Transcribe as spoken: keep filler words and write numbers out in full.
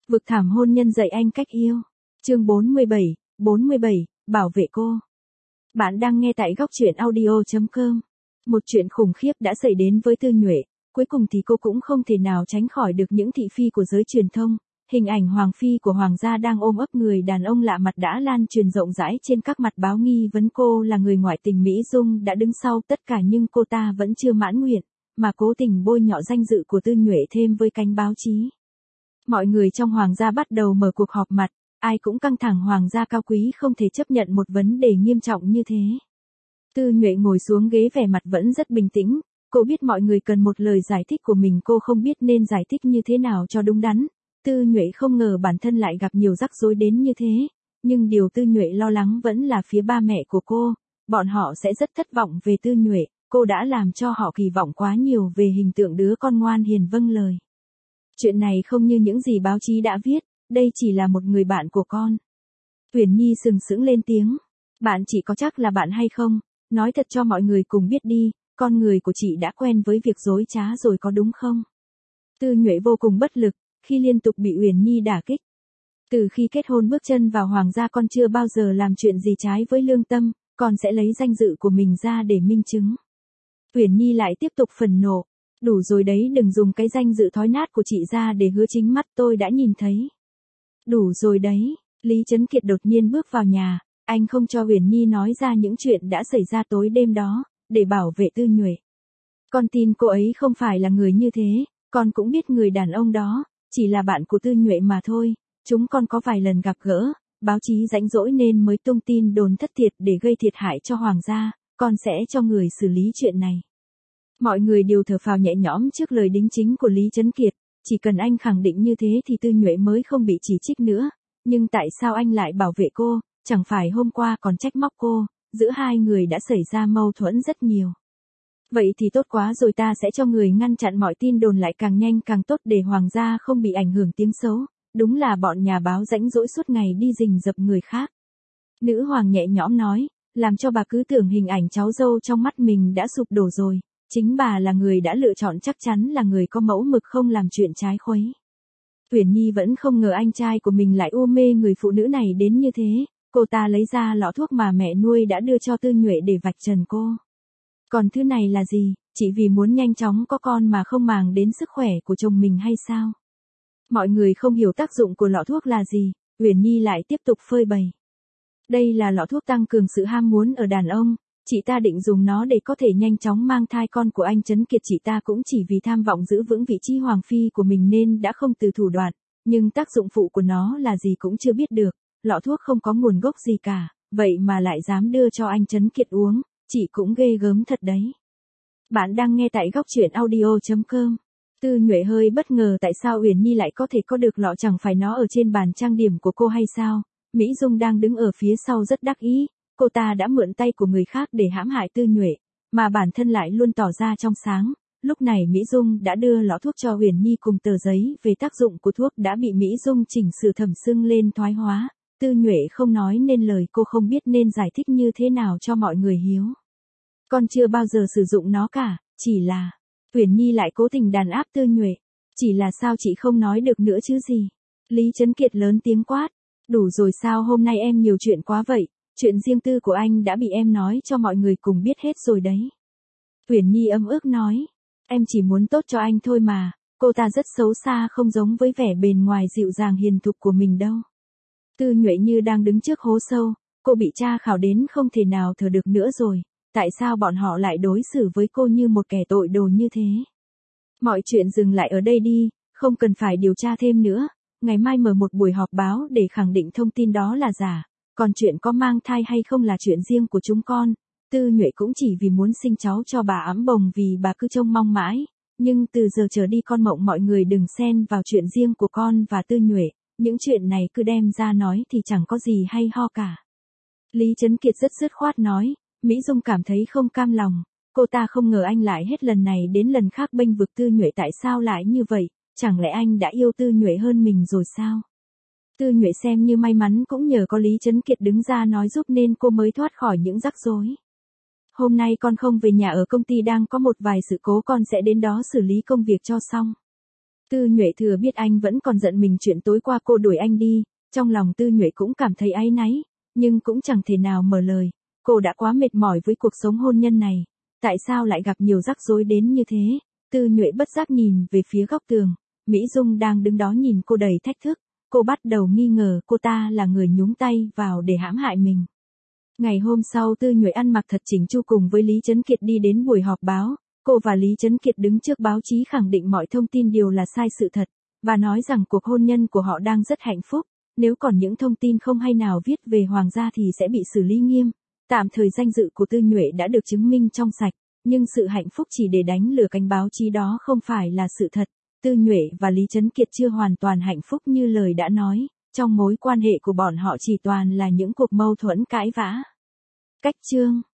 Vực thảm hôn nhân dạy anh cách yêu. Chương bốn mươi bảy, bốn mươi bảy, bảo vệ cô. Bạn đang nghe tại góc truyện audio chấm com. Một chuyện khủng khiếp đã xảy đến với Tư Nhuệ, cuối cùng thì cô cũng không thể nào tránh khỏi được những thị phi của giới truyền thông. Hình ảnh hoàng phi của hoàng gia đang ôm ấp người đàn ông lạ mặt đã lan truyền rộng rãi trên các mặt báo nghi vấn cô là người ngoại tình. Mỹ Dung đã đứng sau tất cả nhưng cô ta vẫn chưa mãn nguyện, mà cố tình bôi nhọ danh dự của Tư Nhuệ thêm với cánh báo chí. Mọi người trong hoàng gia bắt đầu mở cuộc họp mặt, ai cũng căng thẳng, hoàng gia cao quý không thể chấp nhận một vấn đề nghiêm trọng như thế. Tư Nhuệ ngồi xuống ghế vẻ mặt vẫn rất bình tĩnh, cô biết mọi người cần một lời giải thích của mình, cô không biết nên giải thích như thế nào cho đúng đắn. Tư Nhuệ không ngờ bản thân lại gặp nhiều rắc rối đến như thế, nhưng điều Tư Nhuệ lo lắng vẫn là phía ba mẹ của cô, bọn họ sẽ rất thất vọng về Tư Nhuệ, cô đã làm cho họ kỳ vọng quá nhiều về hình tượng đứa con ngoan hiền vâng lời. Chuyện này không như những gì báo chí đã viết, đây chỉ là một người bạn của con. Uyển Nhi sừng sững lên tiếng, bạn chị có chắc là bạn hay không, nói thật cho mọi người cùng biết đi, con người của chị đã quen với việc dối trá rồi có đúng không? Tư Nhuệ vô cùng bất lực, khi liên tục bị Uyển Nhi đả kích. Từ khi kết hôn bước chân vào hoàng gia con chưa bao giờ làm chuyện gì trái với lương tâm, con sẽ lấy danh dự của mình ra để minh chứng. Uyển Nhi lại tiếp tục phẫn nộ, đủ rồi đấy, đừng dùng cái danh dự thối nát của chị ra để hứa, chính mắt tôi đã nhìn thấy. Đủ rồi đấy, Lý Chấn Kiệt đột nhiên bước vào nhà, anh không cho Uyển Nhi nói ra những chuyện đã xảy ra tối đêm đó, để bảo vệ Tư Nhuệ. Con tin cô ấy không phải là người như thế, con cũng biết người đàn ông đó chỉ là bạn của Tư Nhuệ mà thôi, chúng con có vài lần gặp gỡ, báo chí rãnh rỗi nên mới tung tin đồn thất thiệt để gây thiệt hại cho hoàng gia, con sẽ cho người xử lý chuyện này. Mọi người đều thở phào nhẹ nhõm trước lời đính chính của Lý Chấn Kiệt, chỉ cần anh khẳng định như thế thì Tư Nhuệ mới không bị chỉ trích nữa, nhưng tại sao anh lại bảo vệ cô, chẳng phải hôm qua còn trách móc cô, giữa hai người đã xảy ra mâu thuẫn rất nhiều. Vậy thì tốt quá rồi, ta sẽ cho người ngăn chặn mọi tin đồn lại càng nhanh càng tốt để hoàng gia không bị ảnh hưởng tiếng xấu, đúng là bọn nhà báo rãnh rỗi suốt ngày đi rình rập người khác. Nữ hoàng nhẹ nhõm nói, làm cho bà cứ tưởng hình ảnh cháu dâu trong mắt mình đã sụp đổ rồi, chính bà là người đã lựa chọn, chắc chắn là người có mẫu mực không làm chuyện trái khuấy. Uyển Nhi vẫn không ngờ anh trai của mình lại u mê người phụ nữ này đến như thế, cô ta lấy ra lọ thuốc mà mẹ nuôi đã đưa cho Tư Nhuệ để vạch trần cô. Còn thứ này là gì, chỉ vì muốn nhanh chóng có con mà không màng đến sức khỏe của chồng mình hay sao? Mọi người không hiểu tác dụng của lọ thuốc là gì, Uyển Nhi lại tiếp tục phơi bày. Đây là lọ thuốc tăng cường sự ham muốn ở đàn ông, chị ta định dùng nó để có thể nhanh chóng mang thai con của anh Chấn Kiệt, chị ta cũng chỉ vì tham vọng giữ vững vị trí hoàng phi của mình nên đã không từ thủ đoạn, nhưng tác dụng phụ của nó là gì cũng chưa biết được, lọ thuốc không có nguồn gốc gì cả, vậy mà lại dám đưa cho anh Chấn Kiệt uống, chị cũng ghê gớm thật đấy. Bạn đang nghe tại góc truyện audio chấm com. Tư Nhuệ hơi bất ngờ tại sao Uyển Nhi lại có thể có được lọ, chẳng phải nó ở trên bàn trang điểm của cô hay sao? Mỹ Dung đang đứng ở phía sau rất đắc ý, cô ta đã mượn tay của người khác để hãm hại Tư Nhuệ, mà bản thân lại luôn tỏ ra trong sáng. Lúc này Mỹ Dung đã đưa lọ thuốc cho Uyển Nhi cùng tờ giấy về tác dụng của thuốc đã bị Mỹ Dung chỉnh sửa thẩm sưng lên thoái hóa. Tư Nhuệ không nói nên lời, cô không biết nên giải thích như thế nào cho mọi người hiểu. Con chưa bao giờ sử dụng nó cả, chỉ là... Uyển Nhi lại cố tình đàn áp Tư Nhuệ. Chỉ là sao chị không nói được nữa chứ gì? Lý Chấn Kiệt lớn tiếng quát. Đủ rồi sao, hôm nay em nhiều chuyện quá vậy, chuyện riêng tư của anh đã bị em nói cho mọi người cùng biết hết rồi đấy. Uyển Nhi ấm ức nói. Em chỉ muốn tốt cho anh thôi mà, cô ta rất xấu xa, không giống với vẻ bền ngoài dịu dàng hiền thục của mình đâu. Tư Nhuệ như đang đứng trước hố sâu, cô bị tra khảo đến không thể nào thở được nữa rồi. Tại sao bọn họ lại đối xử với cô như một kẻ tội đồ như thế? Mọi chuyện dừng lại ở đây đi, không cần phải điều tra thêm nữa. Ngày mai mở một buổi họp báo để khẳng định thông tin đó là giả. Còn chuyện có mang thai hay không là chuyện riêng của chúng con. Tư Nhuệ cũng chỉ vì muốn sinh cháu cho bà ẵm bồng vì bà cứ trông mong mãi. Nhưng từ giờ trở đi con mộng mọi người đừng xen vào chuyện riêng của con và Tư Nhuệ. Những chuyện này cứ đem ra nói thì chẳng có gì hay ho cả. Lý Chấn Kiệt rất dứt khoát nói. Mỹ Dung cảm thấy không cam lòng, cô ta không ngờ anh lại hết lần này đến lần khác bênh vực Tư Nhuệ, tại sao lại như vậy, chẳng lẽ anh đã yêu Tư Nhuệ hơn mình rồi sao? Tư Nhuệ xem như may mắn cũng nhờ có Lý Chấn Kiệt đứng ra nói giúp nên cô mới thoát khỏi những rắc rối. Hôm nay con không về nhà, ở công ty đang có một vài sự cố, con sẽ đến đó xử lý công việc cho xong. Tư Nhuệ thừa biết anh vẫn còn giận mình chuyện tối qua cô đuổi anh đi, trong lòng Tư Nhuệ cũng cảm thấy áy náy, nhưng cũng chẳng thể nào mở lời. Cô đã quá mệt mỏi với cuộc sống hôn nhân này, tại sao lại gặp nhiều rắc rối đến như thế? Tư Nhuệ bất giác nhìn về phía góc tường, Mỹ Dung đang đứng đó nhìn cô đầy thách thức, cô bắt đầu nghi ngờ cô ta là người nhúng tay vào để hãm hại mình. Ngày hôm sau Tư Nhuệ ăn mặc thật chỉnh chu cùng với Lý Trấn Kiệt đi đến buổi họp báo, cô và Lý Trấn Kiệt đứng trước báo chí khẳng định mọi thông tin đều là sai sự thật, và nói rằng cuộc hôn nhân của họ đang rất hạnh phúc, nếu còn những thông tin không hay nào viết về Hoàng gia thì sẽ bị xử lý nghiêm. Tạm thời danh dự của Tư Nhuệ đã được chứng minh trong sạch, nhưng sự hạnh phúc chỉ để đánh lừa cánh báo chí đó không phải là sự thật. Tư Nhuệ và Lý Trấn Kiệt chưa hoàn toàn hạnh phúc như lời đã nói, trong mối quan hệ của bọn họ chỉ toàn là những cuộc mâu thuẫn cãi vã. Cách chương